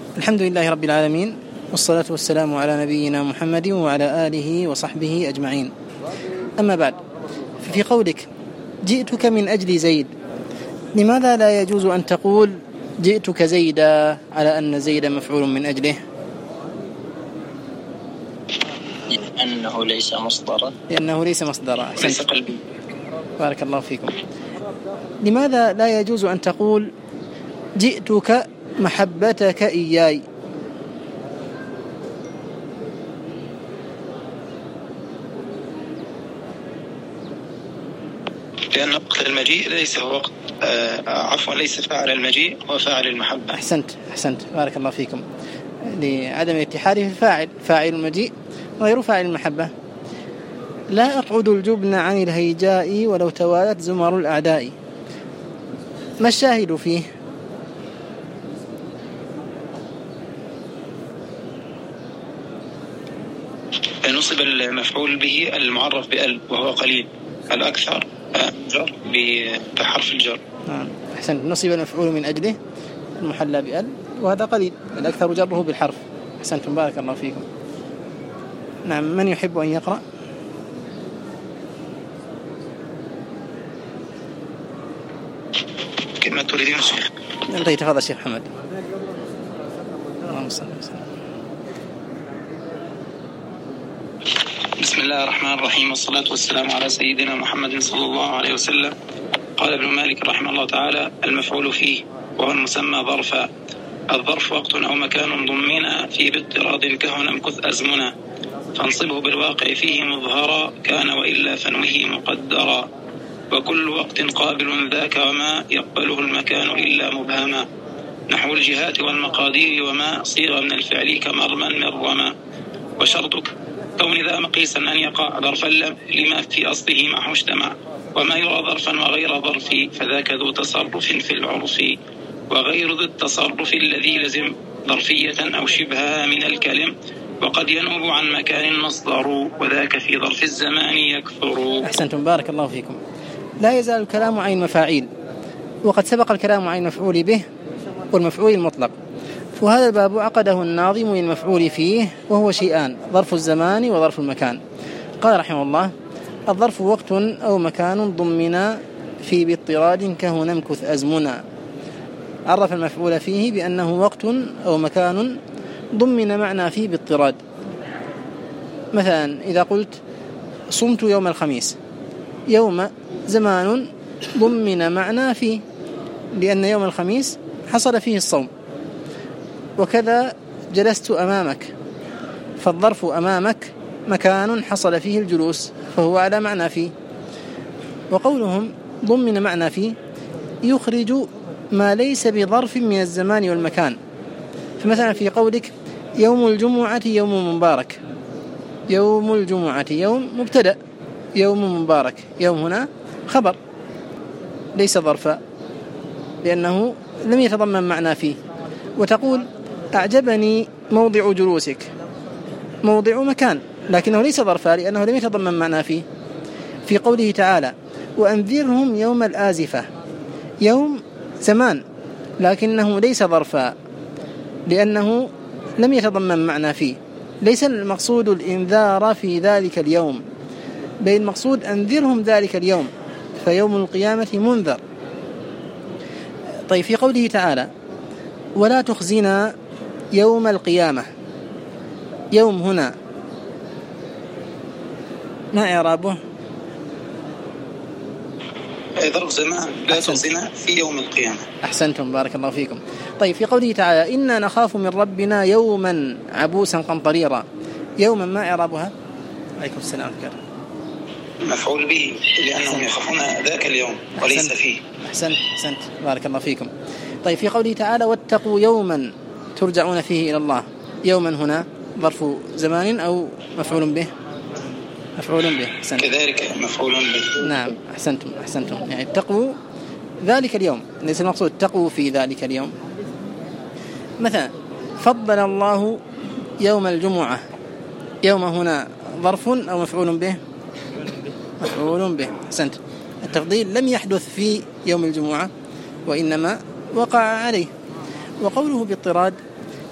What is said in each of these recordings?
الحمد لله رب العالمين، والصلاة والسلام على نبينا محمد وعلى آله وصحبه أجمعين. أما بعد، في قولك جئتك من أجل زيد، لماذا لا يجوز أن تقول جئتك زيدا على أن زيد مفعول من أجله؟ لأنه ليس مصدرا. ليس قلبي. بارك الله فيكم. لماذا لا يجوز أن تقول جئتك محبتك إياي؟ لأن وقت المجيء ليس هو وقت ليس فاعل المجيء، هو فاعل المحبة. أحسنت بارك الله فيكم. لعدم الاتحاد في الفاعل، فاعل المجيء غير فاعل المحبة. لا أقعد الجبن عن الهيجاء ولو توالت زمر الأعداء. ما الشاهد فيه؟ نصب المفعول به المعرف بأل وهو قليل، الأكثر جر بحرف الجر. أحسنت. نصب المفعول من أجله المحلى بأل وهذا قليل، الأكثر جره بالحرف. أحسنتم بارك الله فيكم. نعم، من يحب أن يقرأ؟ كما تريدين الشيخ. طيب تفضل الشيخ محمد. اللهم صل وسلم. بسم الله الرحمن الرحيم، والصلاة والسلام على سيدنا محمد صلى الله عليه وسلم. قال ابن مالك رحمه الله تعالى: المفعول فيه وهو المسمى ظرفا. الظرف وقت أو مكان ضمنا في باضطراد كهنا امكث أزمنا، فانصبه بالواقع فيه مظهرا، كان وإلا فنوه مقدرا. وكل وقت قابل ذاك وما يقبله المكان إلا مبهما، نحو الجهات والمقادير وما صيغ من الفعل كمرما من رما. وشرط كون ذا مقيسا أن يقع ظرفا لما في أصله معه اجتمع، وما يرى ظرفا وغير ظرف فذاك ذو تصرف في العرف، وغير ذو التصرف الذي لزم ظرفية أو شبهها من الكلم، وقد ينوب عن مكان مصدر، وذاك في ظرف الزمان يكثر. أحسنتم بارك الله فيكم. لا يزال الكلام عن المفاعيل، وقد سبق الكلام عن المفعول به والمفعول المطلق، وهذا الباب عقده الناظم للمفعول فيه، وهو شيئان: ظرف الزمان وظرف المكان. قال رحمه الله: الظرف وقت أو مكان ضمنا في باضطراد كهنا امكث أزمنا. عرف المفعول فيه بأنه وقت أو مكان ضمن معنى فيه باضطراد. مثلا إذا قلت صمت يوم الخميس، يوم زمان ضمن معنى فيه، لأن يوم الخميس حصل فيه الصوم. وكذا جلست أمامك، فالظرف أمامك مكان حصل فيه الجلوس، فهو على معنى فيه. وقولهم ضمن معنى فيه يخرج ما ليس بظرف من الزمان والمكان. فمثلا في قولك يوم الجمعة يوم مبارك، يوم الجمعة يوم مبتدأ، يوم مبارك يوم هنا خبر ليس ظرفا، لأنه لم يتضمن معنى فيه. وتقول أعجبني موضع جلوسك، موضع مكان لكنه ليس ظرفا لأنه لم يتضمن معنى فيه. في قوله تعالى وأنذرهم يوم الآزفة، يوم زمان لكنه ليس ظرفا لأنه لم يتضمن معنى فيه. ليس المقصود الإنذار في ذلك اليوم، بل المقصود أنذرهم ذلك اليوم، فيوم القيامة منذر. طيب في قوله تعالى ولا تخزنا يوم القيامة، يوم هنا ما إعرابه؟ ظرف زمان، لا تخزنا في يوم القيامة. أحسنتم بارك الله فيكم. طيب في قوله تعالى إنا نخاف من ربنا يوما عبوسا قمطريرا، يوما ما إعرابها؟ عليكم السلام عليكم. مفعول به لأنهم يخافون ذاك اليوم وليس فيه. أحسنت بارك الله فيكم. طيب في قوله تعالى واتقوا يوما ترجعون فيه إلى الله، يوما هنا ظرف زمان أو مفعول به؟ مفعول به. أحسنت. كذلك مفعول به. نعم أحسنتم يعني اتقوا ذلك اليوم، ليس المقصود اتقوا في ذلك اليوم. مثلا فضل الله يوم الجمعة، يوم هنا ظرف أو مفعول به؟ مفعول به. أحسنت. التفضيل لم يحدث في يوم الجمعة وإنما وقع عليه. وقوله باضطراد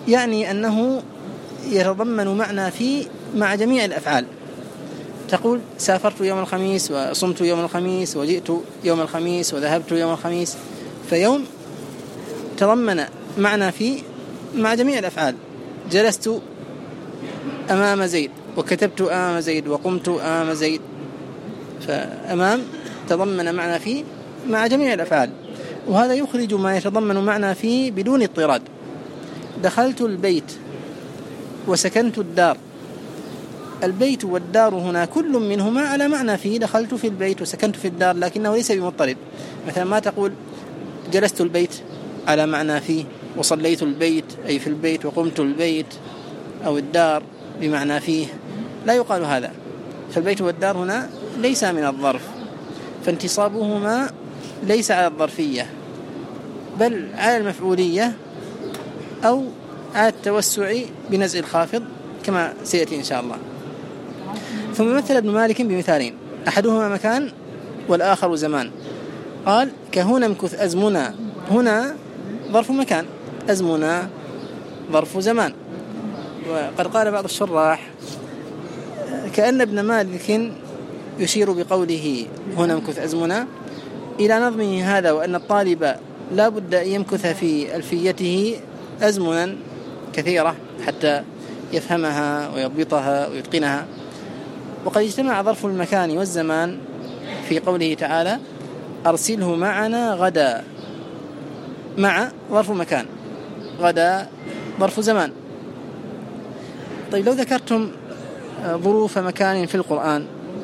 يعني أنه يتضمن معنى في مع جميع الأفعال. تقول سافرت يوم الخميس وصمت يوم الخميس وجئت يوم الخميس وذهبت يوم الخميس، فيوم تضمن معنى في مع جميع الأفعال. جلست أمام زيد وكتبت أمام زيد وقمت أمام زيد، فأمام تضمن معنى في مع جميع الأفعال، وهذا يخرج ما يتضمن معنى في بدون اضطراد. دخلت البيت وسكنت الدار. البيت والدار هنا كل منهما على معنى فيه، دخلت في البيت وسكنت في الدار، لكنه ليس بمضطرد. مثلا ما تقول جلست البيت على معنى فيه، وصليت البيت أي في البيت، وقمت البيت أو الدار بمعنى فيه، لا يقال هذا. فالبيت والدار هنا ليس من الظرف، فانتصابهما ليس على الظرفية بل على المفعولية أو على التوسع بنزع الخافض كما سيأتي إن شاء الله. ثم مثل ابن مالك بمثالين، أحدهما مكان والآخر زمان. قال كهنا امكث أزمنا، هنا ظرف مكان، أزمنا ظرف زمان. وقد قال بعض الشراح كأن ابن مالك يشير بقوله هنا امكث أزمنا إلى نظمه هذا، وأن الطالب لا بد أن يمكث في ألفيته أزمنا كثيرة حتى يفهمها ويضبطها ويتقنها. وقد اجتمع ظرف المكان والزمان في قوله تعالى أرسله معنا غدا، مع ظرف مكان، غدا ظرف زمان. طيب لو ذكرتم ظروف مكان في القرآن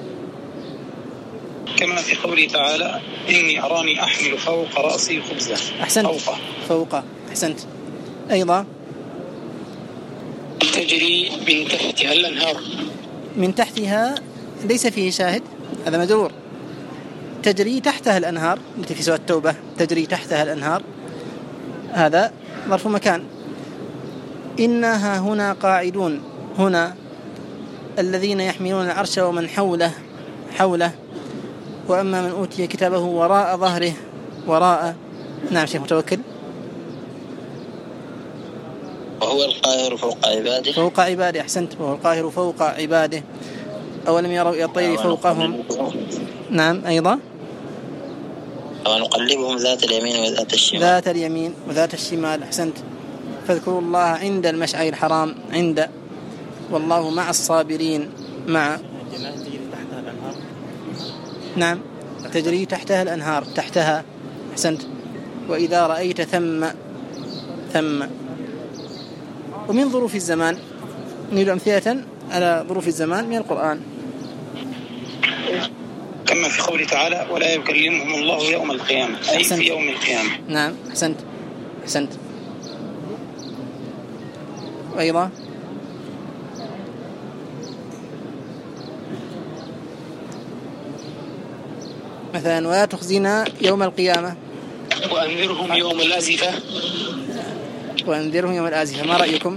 كما في قوله تعالى إني أراني أحمل فوق رأسي خبزة. أحسنت، فوق أحسنت. أيضا تجري من تحتها الأنهار، من تحتها ليس فيه شاهد، هذا مجرور. تجري تحتها الأنهار التي في سورة التوبة، تجري تحتها الأنهار، هذا ظرف مكان. إنها هنا قاعدون، هنا الذين يحملون العرش ومن حوله، وأما من أوتي كتابه وراء ظهره، وراء. نعم شيخ متوكل. وهو القاهر فوق عباده، فوق عباده أحسنت، وهو القاهر فوق عباده. أولم يروا إلى الطير فوقهم. نعم أيضا ونقلبهم ذات اليمين وذات الشمال، ذات اليمين وذات الشمال أحسنت. فاذكروا الله عند المشعر الحرام، عند، والله مع الصابرين، مع. نعم تجري تحتها الأنهار، تحتها أحسنت. وإذا رأيت ثم. ومن ظروف الزمان نريد أمثلة على ظروف الزمان من القرآن، كما في قوله تعالى ولا يكلمهم الله يوم القيامة، أي أحسنت. في يوم القيامة. نعم أحسنت. وأيضا مثلا ولا تخزنا يوم القيامة، وأنذرهم يوم الآزفة. وأنذرهم يوم الآزفة، ما رأيكم؟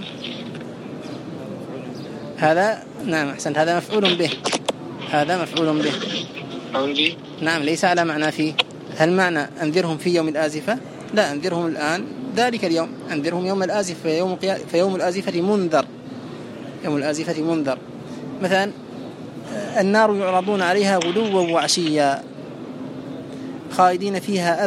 هذا نعم أحسنت، هذا مفعول به، هذا مفعول به. نعم ليس على معنى فيه. هل معنى أنذرهم في يوم الآزفة؟ لا، أنذرهم الآن ذلك اليوم، أنذرهم يوم الآزفة، فيوم الآزفة منذر، يوم الآزفة منذر. مثلا النار يعرضون عليها غدوا وعشيا خالدين فيها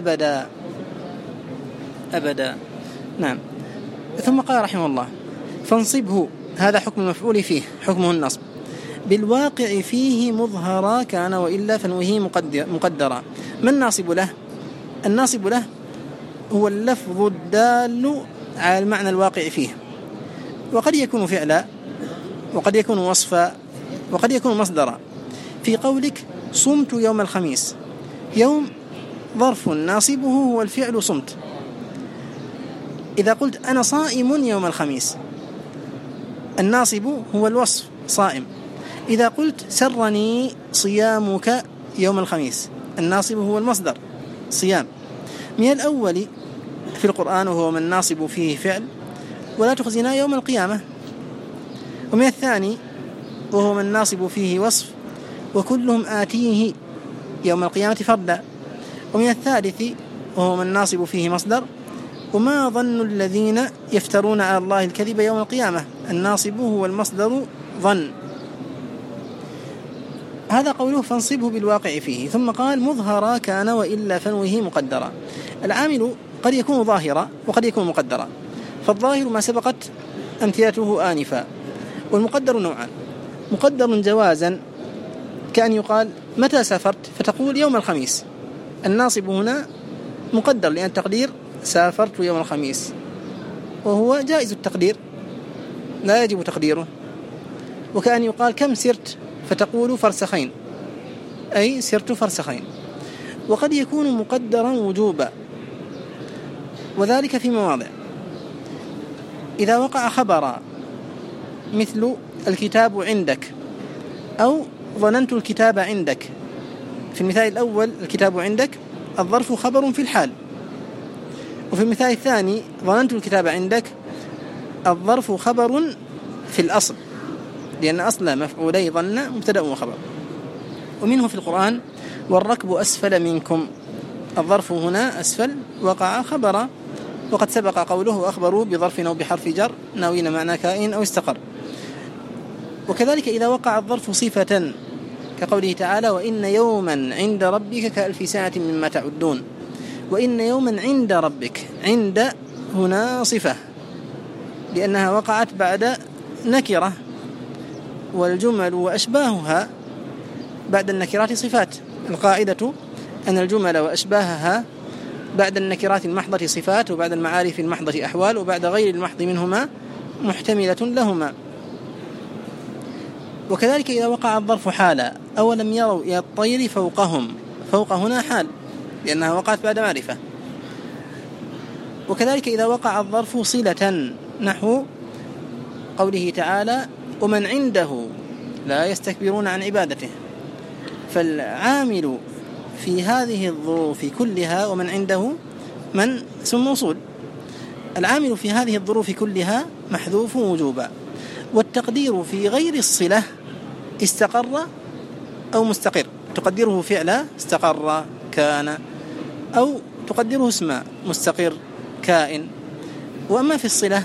أبدا. نعم. ثم قال رحمه الله فانصبه، هذا حكم المفعول فيه، حكمه النصب. بالواقع فيه مظهرا كان وإلا فنوه مقدرا. ما الناصب له؟ الناصب له هو اللفظ الدال على المعنى الواقع فيه، وقد يكون فعلا، وقد يكون وصفا، وقد يكون مصدرا. في قولك صمت يوم الخميس، يوم ظرف ناصبه هو الفعل صمت. إذا قلت أنا صائم يوم الخميس، الناصب هو الوصف صائم. إذا قلت سرني صيامك يوم الخميس، الناصب هو المصدر صيام. من الأول في القرآن وهو من ناصب فيه فعل ولا تخزنا يوم القيامة، ومن الثاني وهو من ناصب فيه وصف وكلهم آتيه يوم القيامة فردا، ومن الثالث وهو من ناصب فيه مصدر وما ظن الذين يفترون على الله الكذب يوم القيامة. الناصب هو المصدر ظن. هذا قوله فانصبه بالواقع فيه. ثم قال مظهرا كان وإلا فنوه مقدرا. العامل قد يكون ظاهرا وقد يكون مقدرا، فالظاهر ما سبقت أمثلته آنفا، والمقدر نوعان: مقدر جوازا كأن يقال متى سافرت فتقول يوم الخميس. الناصب هنا مقدر لأن التقدير سافرت يوم الخميس، وهو جائز التقدير لا يجب تقديره. وكأن يقال كم سرت فتقول فرسخين، أي سرت فرسخين. وقد يكون مقدرا وجوبا، وذلك في مواضع: إذا وقع خبرا مثل الكتاب عندك أو ظننت الكتاب عندك. في المثال الأول الكتاب عندك الظرف خبر في الحال، وفي المثال الثاني ظننت الكتاب عندك الظرف خبر في الأصل، لأن أصل مفعولي ظن مبتدأ وخبر. ومنه في القرآن والركب أسفل منكم، الظرف هنا أسفل وقع خبرا، وقد سبق قوله وأخبروا بظرف أو بحرف جر ناوين معنى كائن أو استقر. وكذلك إذا وقع الظرف صفة كقوله تعالى وإن يوما عند ربك كألف سنة مما تعدون. وإن يوما عند ربك، عند هنا صفة لأنها وقعت بعد نكرة، والجمل وأشباهها بعد النكرات صفات. القاعدة أن الجمل وأشباهها بعد النكرات المحضة صفات، وبعد المعارف المحضة أحوال، وبعد غير المحض منهما محتملة لهما. وكذلك إذا وقع الظرف حالا أولم يروا إلى الطير فوقهم، فوق هنا حال لأنها وقعت بعد معرفة. وكذلك إذا وقع الظرف صلة نحو قوله تعالى ومن عنده لا يستكبرون عن عبادته. فالعامل في هذه الظروف كلها ومن عنده من اسم موصول، العامل في هذه الظروف كلها محذوف وجوبا. والتقدير في غير الصلة استقر أو مستقر، تقدره فعلا استقر كان، أو تقدره اسم مستقر كائن. وأما في الصلة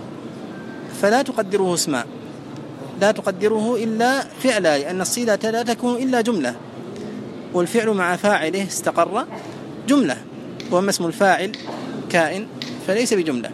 فلا تقدره اسما، لا تقدره إلا فعلا، لأن الصلة لا تكون إلا جملة، والفعل مع فاعله استقر جملة، وأما اسم الفاعل كائن فليس بجملة.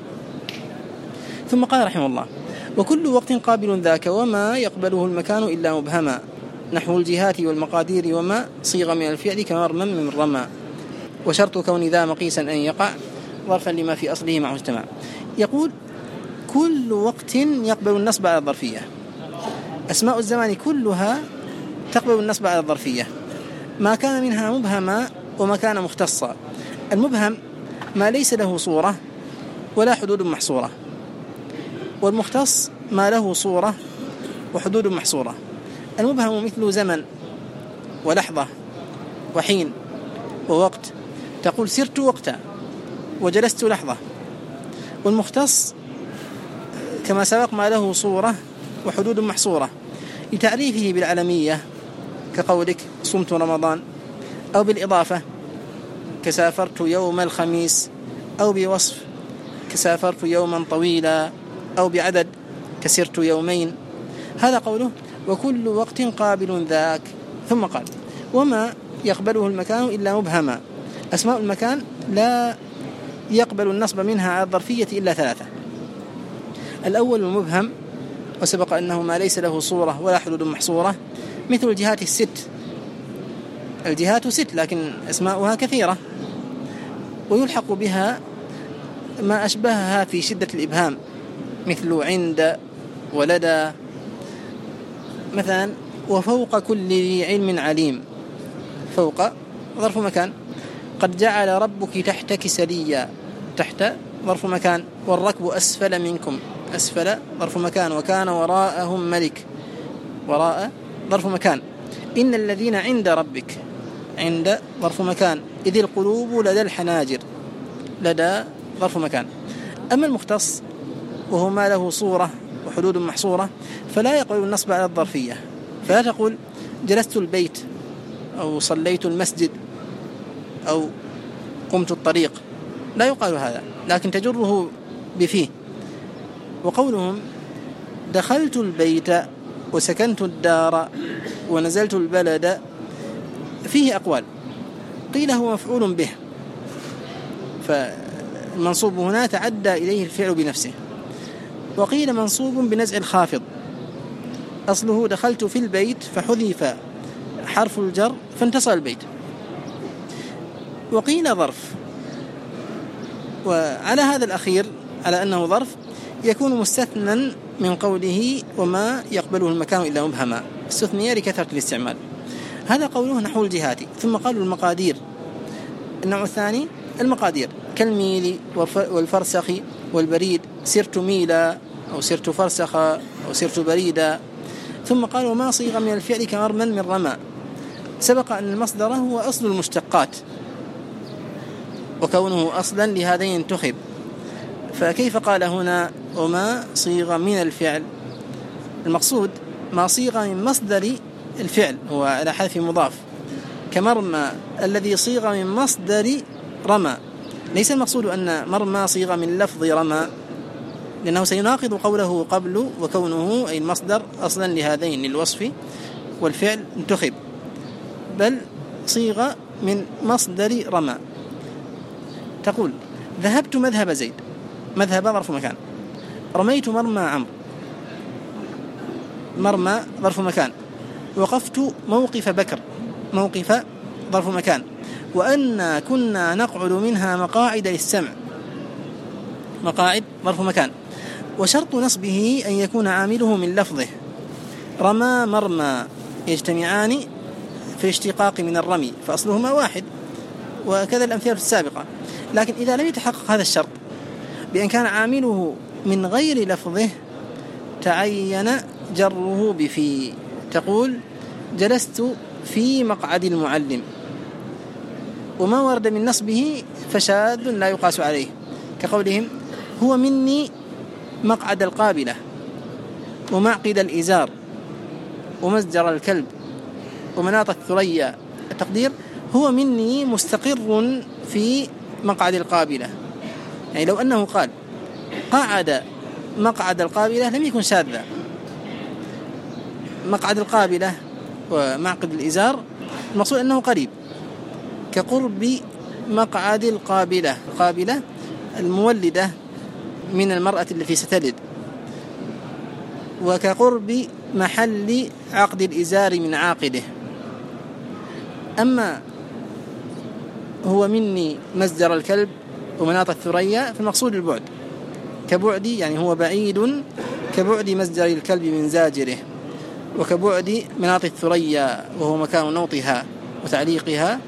ثم قال رحمه الله وكل وقت قابل ذاك وما يقبله المكان إلا مبهما، نحو الجهات والمقادير وما صيغ من الفعل كمرمى من رمى، وشرط كون ذا مقيسا أن يقع ظرفا لما في أصله معه اجتماع. يقول كل وقت يقبل النصب على الظرفية. أسماء الزمان كلها تقبل النصب على الظرفية، ما كان منها مبهما وما كان مختصا. المبهم ما ليس له صورة ولا حدود محصورة، والمختص ما له صورة وحدود محصورة. المبهم مثل زمن ولحظة وحين ووقت، تقول سرت وقتا وجلست لحظة. والمختص كما سبق ما له صورة وحدود محصورة لتعريفه بالعلمية كقولك صمت رمضان، أو بالإضافة كسافرت يوم الخميس، أو بوصف كسافرت يوما طويلا، أو بعدد كسرت يومين. هذا قوله وكل وقت قابل ذاك. ثم قال وما يقبله المكان إلا مبهما. أسماء المكان لا يقبل النصب منها على الظرفية إلا ثلاثة: الأول المبهم، وسبق أنه ما ليس له صورة ولا حدود محصورة، مثل الجهات الست. الجهات ست لكن أسماؤها كثيرة، ويلحق بها ما أشبهها في شدة الإبهام مثل عند ولدى. مثلا وفوق كل ذي علم عليم، فوق ظرف مكان. قد جعل ربك تحتك سريا، تحت ظرف مكان. والركب أسفل منكم، أسفل ظرف مكان. وكان وراءهم ملك، وراء ظرف مكان. إن الذين عند ربك، عند ظرف مكان. إذ القلوب لدى الحناجر، لدى ظرف مكان. أما المختص وهو ما له صورة وحدود محصورة فلا يقبل النصب على الظرفية، فلا تقول جلست البيت أو صليت المسجد أو قمت الطريق، لا يقال هذا، لكن تجره بفيه. وقولهم دخلت البيت وسكنت الدار ونزلت البلد فيه أقوال، قيل هو مفعول به، فالمنصوب هنا تعدى إليه الفعل بنفسه، وقيل منصوب بنزع الخافض، أصله دخلت في البيت فحذف حرف الجر فانتصل البيت. وقيل ظرف، وعلى هذا الأخير على أنه ظرف يكون مستثنى من قوله وما يقبله المكان إلا مبهما، استثنية لكثرة الاستعمال. هذا قوله نحو الجهات. ثم قالوا المقادير. النوع الثاني المقادير كالميل والفرسخ والبريد، سرت ميلا أو سرت فرسخا أو سرت بريدا. ثم قالوا ما صيغ من الفعل كمرما من رمى، سبق أن المصدر هو أصل المشتقات، وكونه أصلا لهذين انتخب، فكيف قال هنا وما صيغ من الفعل؟ المقصود ما صيغ من مصدر الفعل، هو على حذف مضاف، كمرمى الذي صيغ من مصدر رمى. ليس المقصود أن مرمى صيغ من لفظ رمى، لأنه سيناقض قوله قبل وكونه أي المصدر أصلا لهذين الوصف والفعل انتخب، بل صيغ من مصدر رمى. تقول ذهبت مذهب زيد، مذهب ظرف مكان. رميت مرمى عمرو، مرمى ظرف مكان. وقفت موقف بكر، موقف ظرف مكان. وأنا كنا نقعد منها مقاعد للسمع، مقاعد ظرف مكان. وشرط نصبه أن يكون عامله من لفظه، رمى مرمى يجتمعان في الاشتقاق من الرمي فأصلهما واحد، وكذا الأمثلة السابقة. لكن إذا لم يتحقق هذا الشرط بأن كان عامله من غير لفظه تعين جره بفي. تقول جلست في مقعد المعلم، وما ورد من نصبه فشاذ لا يقاس عليه، كقولهم هو مني مقعد القابلة ومعقد الإزار ومزجر الكلب ومناط الثريا. التقدير هو مني مستقر في مقعد القابلة، يعني لو أنه قال قعد مقعد القابلة لم يكن شاذا. مقعد القابلة ومعقد الإزار المقصود أنه قريب، كقرب مقعد القابلة، القابلة المولدة من المرأة التي ستلد، وكقرب محل عقد الإزار من عاقده. أما هو مني مزجر الكلب ومناط الثريا فالمقصود البعد، كبعد يعني هو بعيد كبعد مزجر الكلب من زاجره، وكبعد مناط الثريا وهو مكان نوطها وتعليقها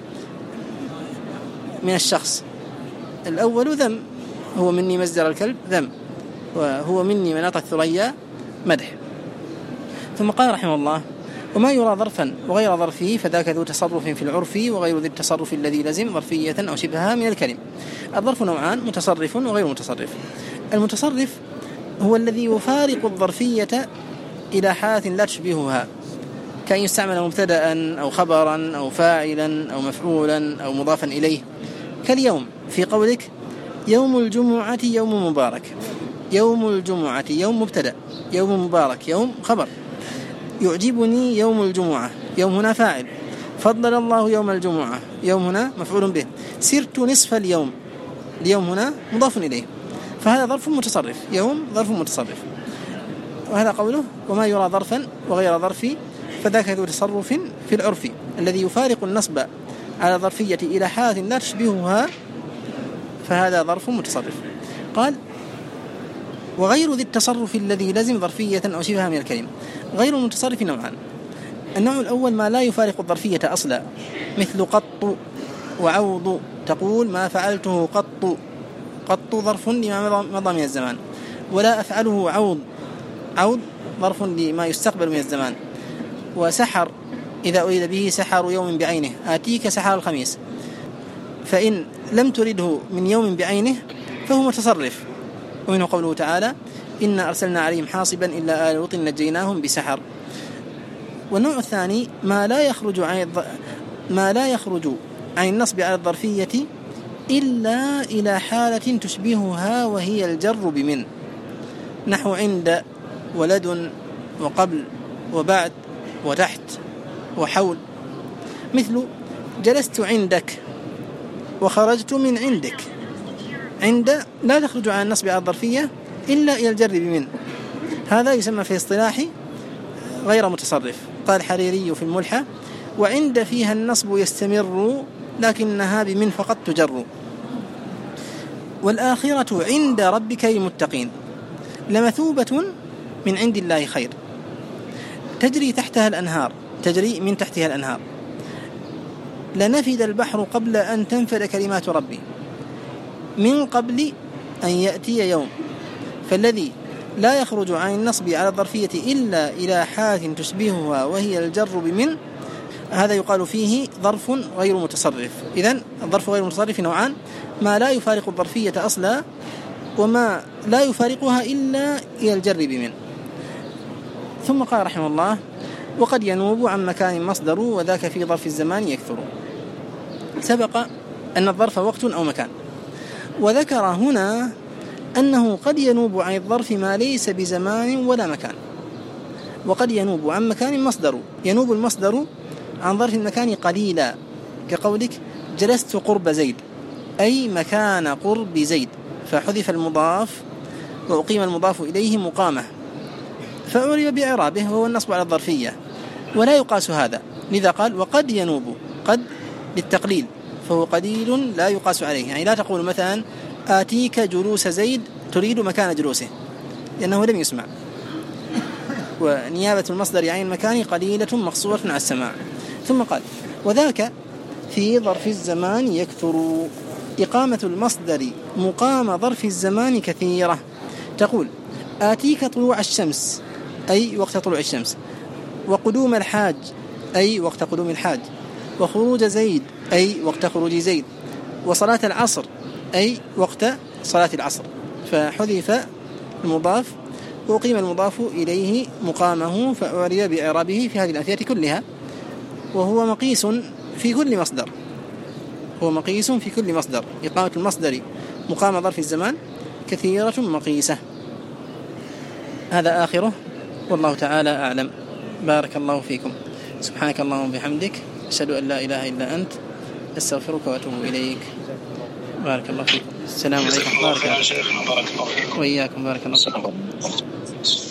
من الشخص. الأول ذم، هو مني مزجر الكلب ذم، وهو مني مناط الثريا مدح. ثم قال رحمه الله وما يرى ظرفا وغير ظرفه فذاك ذو تصرف في العرف وغير ذي التصرف الذي لزم ظرفية أو شبهها من الكلم. الظرف نوعان، متصرف وغير متصرف. المتصرف هو الذي يفارق الظرفية إلى حالة لا تشبهها، كأن يستعمل مبتدأ أو خبرا أو فاعلا أو مفعولا أو مضافا إليه، كاليوم في قولك يوم الجمعة يوم مبارك. يوم الجمعة يوم مبتدأ، يوم مبارك يوم خبر. يعجبني يوم الجمعة، يوم هنا فاعل. فضل الله يوم الجمعة، يوم هنا مفعول به. سرت نصف اليوم، اليوم هنا مضاف إليه، فهذا ظرف متصرف، يوم ظرف متصرف. وهذا قوله وما يرى ظرفا وغير ظرف فذاك ذو تصرف في العرف الذي يفارق النصب على ظرفية إلى حالة لا تشبهها فهذا ظرف متصرف. قال وغير ذي التصرف الذي لزم ظرفية أو شبهها من الكلمة. غير المتصرف نوعان. النوع الأول ما لا يفارق الظرفية أصلا، مثل قط وعوض. تقول ما فعلته قط، قط ظرف لما مضى من الزمان، ولا أفعله عوض، عوض ظرف لما يستقبل من الزمان. وسحر إذا أريد به سحر يوم بعينه، آتيك سحر الخميس، فإن لم ترده من يوم بعينه فهو متصرف. ومنه قوله تعالى إنا أرسلنا عليهم حاصبا إلا آل لوط نجيناهم بسحر. والنوع الثاني ما لا يخرج عن النصب على الظرفية إلا إلى حالة تشبهها وهي الجر بمن، نحو عند ولد وقبل وبعد وتحت وحول، مثل جلست عندك وخرجت من عندك. عند لا تخرج عن النصب على الظرفية إلا إلى الجر بمن، هذا يسمى في اصطلاح غير متصرف. قال الحريري في الملحة: وعند فيها النصب يستمر لكنها بمن فقط تجر. والآخرة عند ربك للمتقين لمثوبة من عند الله خير، تجري تحتها الأنهار، تجري من تحتها الأنهار. لنفد البحر قبل أن تنفد كلمات ربي، من قبل أن يأتي يوم. فالذي لا يخرج عن النصب على الظرفية إلا إلى حالة تشبهها وهي الجر بمن، هذا يقال فيه ظرف غير متصرف. إذن الظرف غير المتصرف نوعان: ما لا يفارق الظرفية أصلا، وما لا يفارقها إلا إلى الجر بمن. ثم قال رحمه الله: وقد ينوب عن مكان مصدر، وذاك في ظرف الزمان يكثر. سبق أن الظرف وقت أو مكان، وذكر هنا أنه قد ينوب عن الظرف ما ليس بزمان ولا مكان. وقد ينوب عن مكان مصدر، ينوب المصدر عن ظرف المكان قليلا، كقولك جلست قرب زيد، أي مكان قرب زيد، فحذف المضاف وأقيم المضاف إليه مقامة، فأعرب بإعرابه وهو النصب على الظرفية، ولا يقاس هذا. لذا قال: وقد ينوب، قد للتقليل، فهو قليل لا يقاس عليه. يعني لا تقول مثلا آتيك جلوس زيد تريد مكان جلوسه، لأنه لم يسمع. ونيابة المصدر عن المكان قليلة مقصورة على السماع. ثم قال: وذاك في ظرف الزمان يكثر. إقامة المصدر مقام ظرف الزمان كثيرة. تقول: آتيك طلوع الشمس، أي وقت طلوع الشمس، وقدوم الحاج، أي وقت قدوم الحاج، وخروج زيد، أي وقت خروج زيد، وصلاة العصر، أي وقت صلاة العصر. فحذف المضاف وأقيم المضاف إليه مقامه، فأعرب بإعرابه في هذه الأمثلة كلها. وهو مقيس في كل مصدر، هو مقيس في كل مصدر. إقامة المصدر مقام ظرف الزمان كثيرة مقيسة. هذا آخره، والله تعالى أعلم. بارك الله فيكم. سبحانك اللهم وبحمدك، أشهد أن لا إله إلا أنت، أستغفرك وأتوب إليك. بارك الله فيكم. السلام عليكم. بارك الله فيكم. وإياكم. بارك الله فيكم.